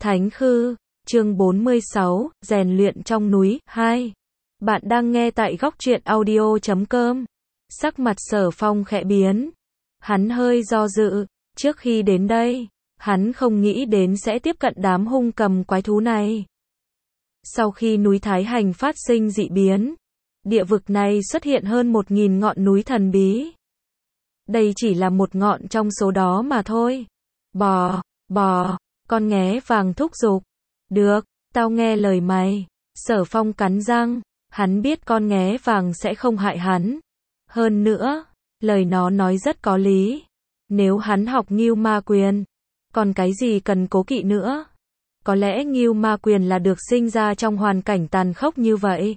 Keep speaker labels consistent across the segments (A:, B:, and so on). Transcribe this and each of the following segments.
A: Thánh Khư, chương 46, rèn luyện trong núi, 2. Bạn đang nghe tại góc truyện audio.com. Sắc mặt Sở Phong khẽ biến. Hắn hơi do dự, trước khi đến đây, hắn không nghĩ đến sẽ tiếp cận đám hung cầm quái thú này. Sau khi núi Thái Hành phát sinh dị biến, địa vực này xuất hiện hơn 1000 ngọn núi thần bí. Đây chỉ là một ngọn trong số đó mà thôi. Bò, con nghé vàng thúc giục. Được, tao nghe lời mày. Sở Phong cắn răng, hắn biết con nghé vàng sẽ không hại hắn. Hơn nữa, lời nó nói rất có lý. Nếu hắn học Ngưu Ma Quyền, còn cái gì cần cố kỵ nữa? Có lẽ Ngưu Ma Quyền là được sinh ra trong hoàn cảnh tàn khốc như vậy.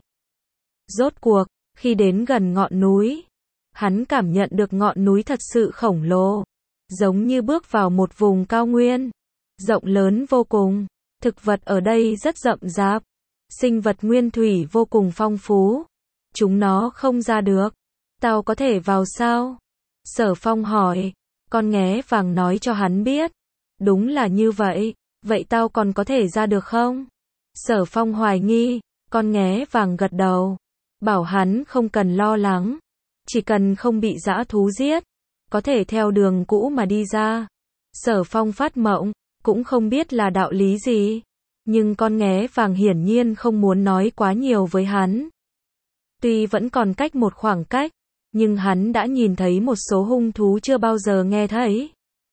A: Rốt cuộc, khi đến gần ngọn núi, hắn cảm nhận được ngọn núi thật sự khổng lồ, giống như bước vào một vùng cao nguyên, rộng lớn vô cùng. Thực vật ở đây rất rậm rạp, sinh vật nguyên thủy vô cùng phong phú. Chúng nó không ra được. Tao có thể vào sao? Sở Phong hỏi. Con nghé vàng nói cho hắn biết. Đúng là như vậy, vậy tao còn có thể ra được không? Sở Phong hoài nghi, con nghé vàng gật đầu, bảo hắn không cần lo lắng, chỉ cần không bị dã thú giết, có thể theo đường cũ mà đi ra. Sở Phong phát mộng, cũng không biết là đạo lý gì, nhưng con nghé vàng hiển nhiên không muốn nói quá nhiều với hắn. Tuy vẫn còn cách một khoảng cách, nhưng hắn đã nhìn thấy một số hung thú chưa bao giờ nghe thấy.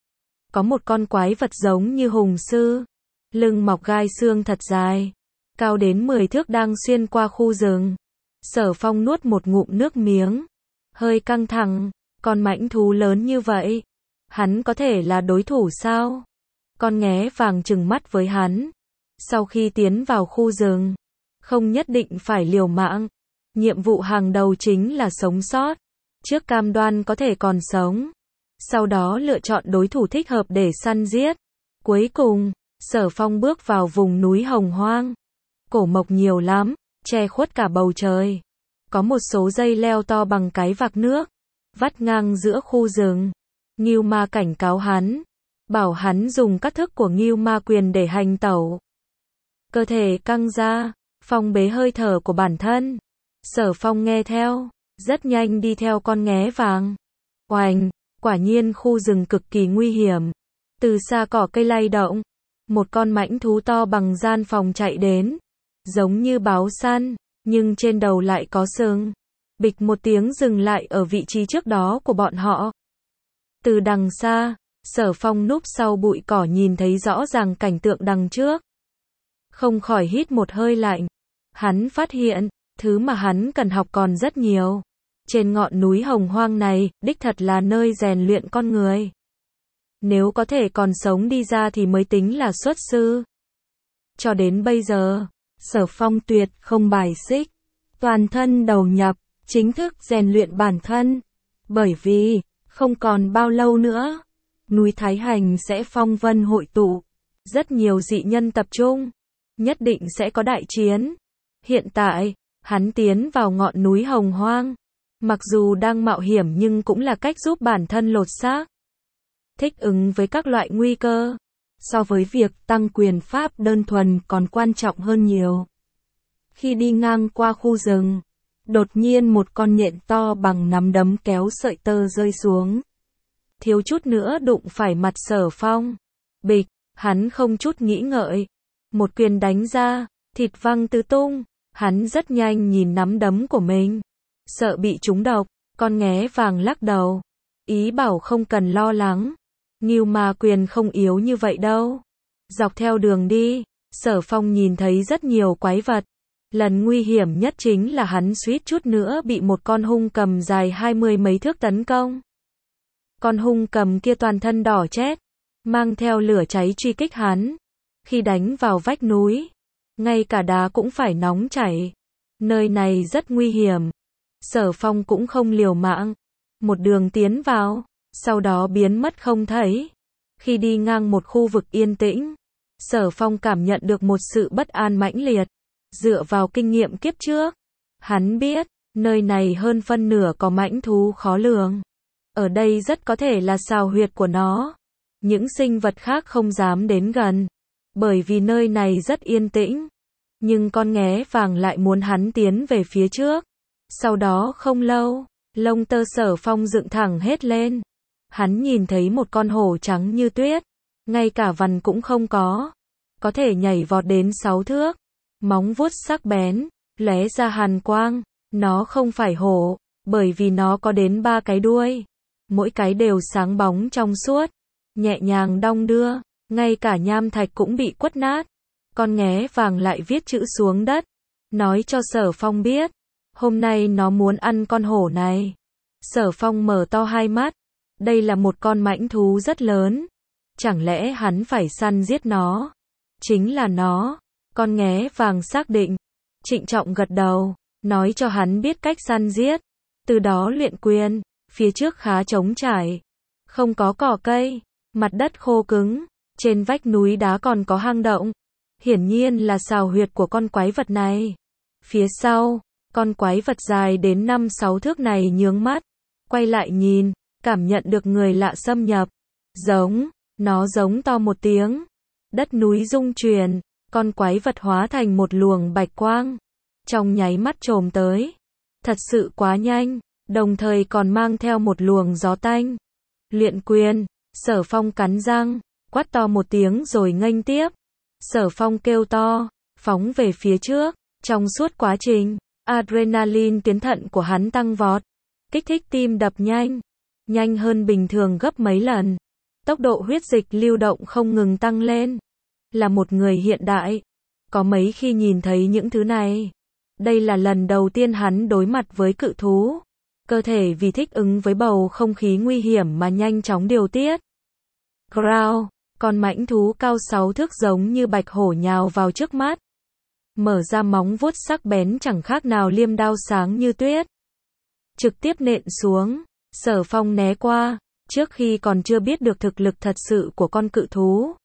A: Có một con quái vật giống như hùng sư, lưng mọc gai xương thật dài, cao đến 10 thước đang xuyên qua khu rừng. Sở Phong nuốt một ngụm nước miếng, hơi căng thẳng, con mãnh thú lớn như vậy, hắn có thể là đối thủ sao? Con nghé vàng trừng mắt với hắn. Sau khi tiến vào khu rừng, không nhất định phải liều mạng. Nhiệm vụ hàng đầu chính là sống sót. Trước cam đoan có thể còn sống. Sau đó lựa chọn đối thủ thích hợp để săn giết. Cuối cùng, Sở Phong bước vào vùng núi Hồng Hoang. Cổ mộc nhiều lắm, che khuất cả bầu trời. Có một số dây leo to bằng cái vạc nước, vắt ngang giữa khu rừng. Ngưu Ma cảnh cáo hắn, bảo hắn dùng các thức của Ngưu Ma Quyền để hành tẩu. Cơ thể căng ra, phong bế hơi thở của bản thân. Sở Phong nghe theo, rất nhanh đi theo con nghé vàng. Oành, quả nhiên khu rừng cực kỳ nguy hiểm. Từ xa cỏ cây lay động, một con mãnh thú to bằng gian phòng chạy đến, giống như báo săn, nhưng trên đầu lại có sừng. Bịch một tiếng dừng lại ở vị trí trước đó của bọn họ. Từ đằng xa, Sở Phong núp sau bụi cỏ nhìn thấy rõ ràng cảnh tượng đằng trước. Không khỏi hít một hơi lạnh. Hắn phát hiện, thứ mà hắn cần học còn rất nhiều. Trên ngọn núi Hồng Hoang này, đích thật là nơi rèn luyện con người. Nếu có thể còn sống đi ra thì mới tính là xuất sư. Cho đến bây giờ, Sở Phong tuyệt không bài xích, toàn thân đầu nhập, chính thức rèn luyện bản thân. Bởi vì, không còn bao lâu nữa, núi Thái Hành sẽ phong vân hội tụ. Rất nhiều dị nhân tập trung, nhất định sẽ có đại chiến. Hiện tại, hắn tiến vào ngọn núi Hồng Hoang. Mặc dù đang mạo hiểm nhưng cũng là cách giúp bản thân lột xác, thích ứng với các loại nguy cơ. So với việc tăng quyền pháp đơn thuần còn quan trọng hơn nhiều. Khi đi ngang qua khu rừng, đột nhiên một con nhện to bằng nắm đấm kéo sợi tơ rơi xuống. Thiếu chút nữa đụng phải mặt Sở Phong. Bịch, hắn không chút nghĩ ngợi, một quyền đánh ra, thịt văng tứ tung. Hắn rất nhanh nhìn nắm đấm của mình, sợ bị trúng độc. Con nghé vàng lắc đầu, ý bảo không cần lo lắng. Ngưu Ma Quyền không yếu như vậy đâu. Dọc theo đường đi, Sở Phong nhìn thấy rất nhiều quái vật. Lần nguy hiểm nhất chính là hắn suýt chút nữa bị một con hung cầm dài 20 mấy thước tấn công. Con hung cầm kia toàn thân đỏ chét, mang theo lửa cháy truy kích hắn. Khi đánh vào vách núi, ngay cả đá cũng phải nóng chảy. Nơi này rất nguy hiểm. Sở Phong cũng không liều mạng, một đường tiến vào, sau đó biến mất không thấy. Khi đi ngang một khu vực yên tĩnh, Sở Phong cảm nhận được một sự bất an mãnh liệt. Dựa vào kinh nghiệm kiếp trước, hắn biết, nơi này hơn phân nửa có mãnh thú khó lường. Ở đây rất có thể là sào huyệt của nó. Những sinh vật khác không dám đến gần. bởi vì nơi này rất yên tĩnh. Nhưng con nghé vàng lại muốn hắn tiến về phía trước. Sau đó không lâu, lông tơ Sở Phong dựng thẳng hết lên. Hắn nhìn thấy một con hổ trắng như tuyết, ngay cả vằn cũng không có thể nhảy vọt đến 6 thước, móng vuốt sắc bén, lóe ra hàn quang. Nó không phải hổ, bởi vì nó có đến 3 cái đuôi, mỗi cái đều sáng bóng trong suốt, nhẹ nhàng đong đưa, ngay cả nham thạch cũng bị quất nát. Con nghé vàng lại viết chữ xuống đất, nói cho Sở Phong biết, hôm nay nó muốn ăn con hổ này. Sở Phong mở to hai mắt, đây là một con mãnh thú rất lớn, chẳng lẽ hắn phải săn giết nó? Chính là nó. Con nghé vàng xác định, trịnh trọng gật đầu, nói cho hắn biết cách săn giết, từ đó luyện quyền. Phía trước khá trống trải, không có cỏ cây, mặt đất khô cứng, trên vách núi đá còn có hang động, hiển nhiên là sào huyệt của con quái vật này. Phía sau, con quái vật dài đến 5-6 thước này nhướng mắt, quay lại nhìn, cảm nhận được người lạ xâm nhập. Nó giống to một tiếng, đất núi rung chuyển, con quái vật hóa thành một luồng bạch quang, trong nháy mắt chồm tới, thật sự quá nhanh, đồng thời còn mang theo một luồng gió tanh. Luyện quyền, Sở Phong cắn răng, quát to một tiếng rồi nghênh tiếp. Sở Phong kêu to, phóng về phía trước, trong suốt quá trình, adrenaline tuyến thận của hắn tăng vọt, kích thích tim đập nhanh hơn bình thường gấp mấy lần. Tốc độ huyết dịch lưu động không ngừng tăng lên. Là một người hiện đại, có mấy khi nhìn thấy những thứ này. Đây là lần đầu tiên hắn đối mặt với cự thú. Cơ thể vì thích ứng với bầu không khí nguy hiểm mà nhanh chóng điều tiết. Growl, con mãnh thú cao 6 thước giống như bạch hổ nhào vào trước mắt. Mở ra móng vuốt sắc bén chẳng khác nào liêm đao sáng như tuyết. Trực tiếp nện xuống, Sở Phong né qua, trước khi còn chưa biết được thực lực thật sự của con cự thú.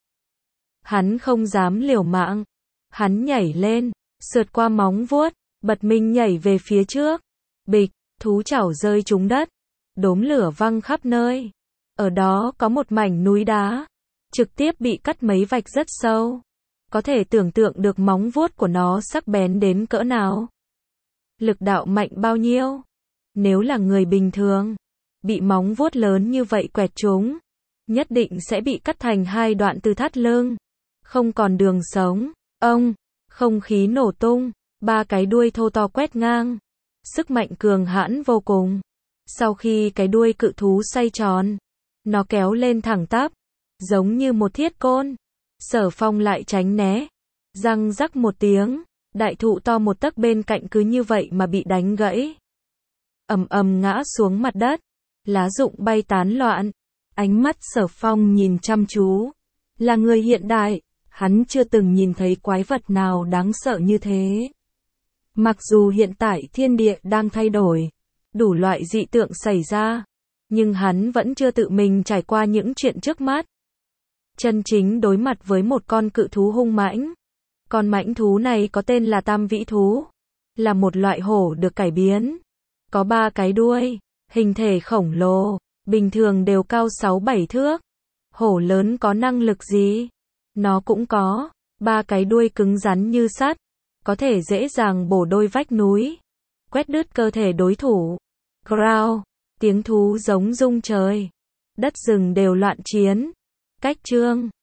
A: Hắn không dám liều mạng. Hắn nhảy lên, sượt qua móng vuốt, bật mình nhảy về phía trước. Bịch, thú chảo rơi trúng đất. Đốm lửa văng khắp nơi. Ở đó có một mảnh núi đá, trực tiếp bị cắt mấy vạch rất sâu. Có thể tưởng tượng được móng vuốt của nó sắc bén đến cỡ nào. Lực đạo mạnh bao nhiêu. Nếu là người bình thường, bị móng vuốt lớn như vậy quẹt trúng, nhất định sẽ bị cắt thành 2 đoạn từ thắt lưng, không còn đường sống. Không khí nổ tung, 3 cái đuôi thô to quét ngang, sức mạnh cường hãn vô cùng. Sau khi cái đuôi cự thú xoay tròn, nó kéo lên thẳng tắp, giống như một thiết côn. Sở Phong lại tránh né, răng rắc một tiếng, đại thụ to một tấc bên cạnh cứ như vậy mà bị đánh gãy. Ầm ầm ngã xuống mặt đất, lá rụng bay tán loạn. Ánh mắt Sở Phong nhìn chăm chú, là người hiện đại, hắn chưa từng nhìn thấy quái vật nào đáng sợ như thế. Mặc dù hiện tại thiên địa đang thay đổi, đủ loại dị tượng xảy ra, nhưng hắn vẫn chưa tự mình trải qua những chuyện trước mắt. Chân chính đối mặt với một con cự thú hung mãnh. Con mãnh thú này có tên là Tam Vĩ thú, là một loại hổ được cải biến. Có 3 cái đuôi, hình thể khổng lồ, bình thường đều cao 6-7 thước. Hổ lớn có năng lực gì? Nó cũng có 3 cái đuôi cứng rắn như sắt, có thể dễ dàng bổ đôi vách núi, quét đứt cơ thể đối thủ. Growl, tiếng thú giống rung trời, đất rừng đều loạn chiến. Cách chương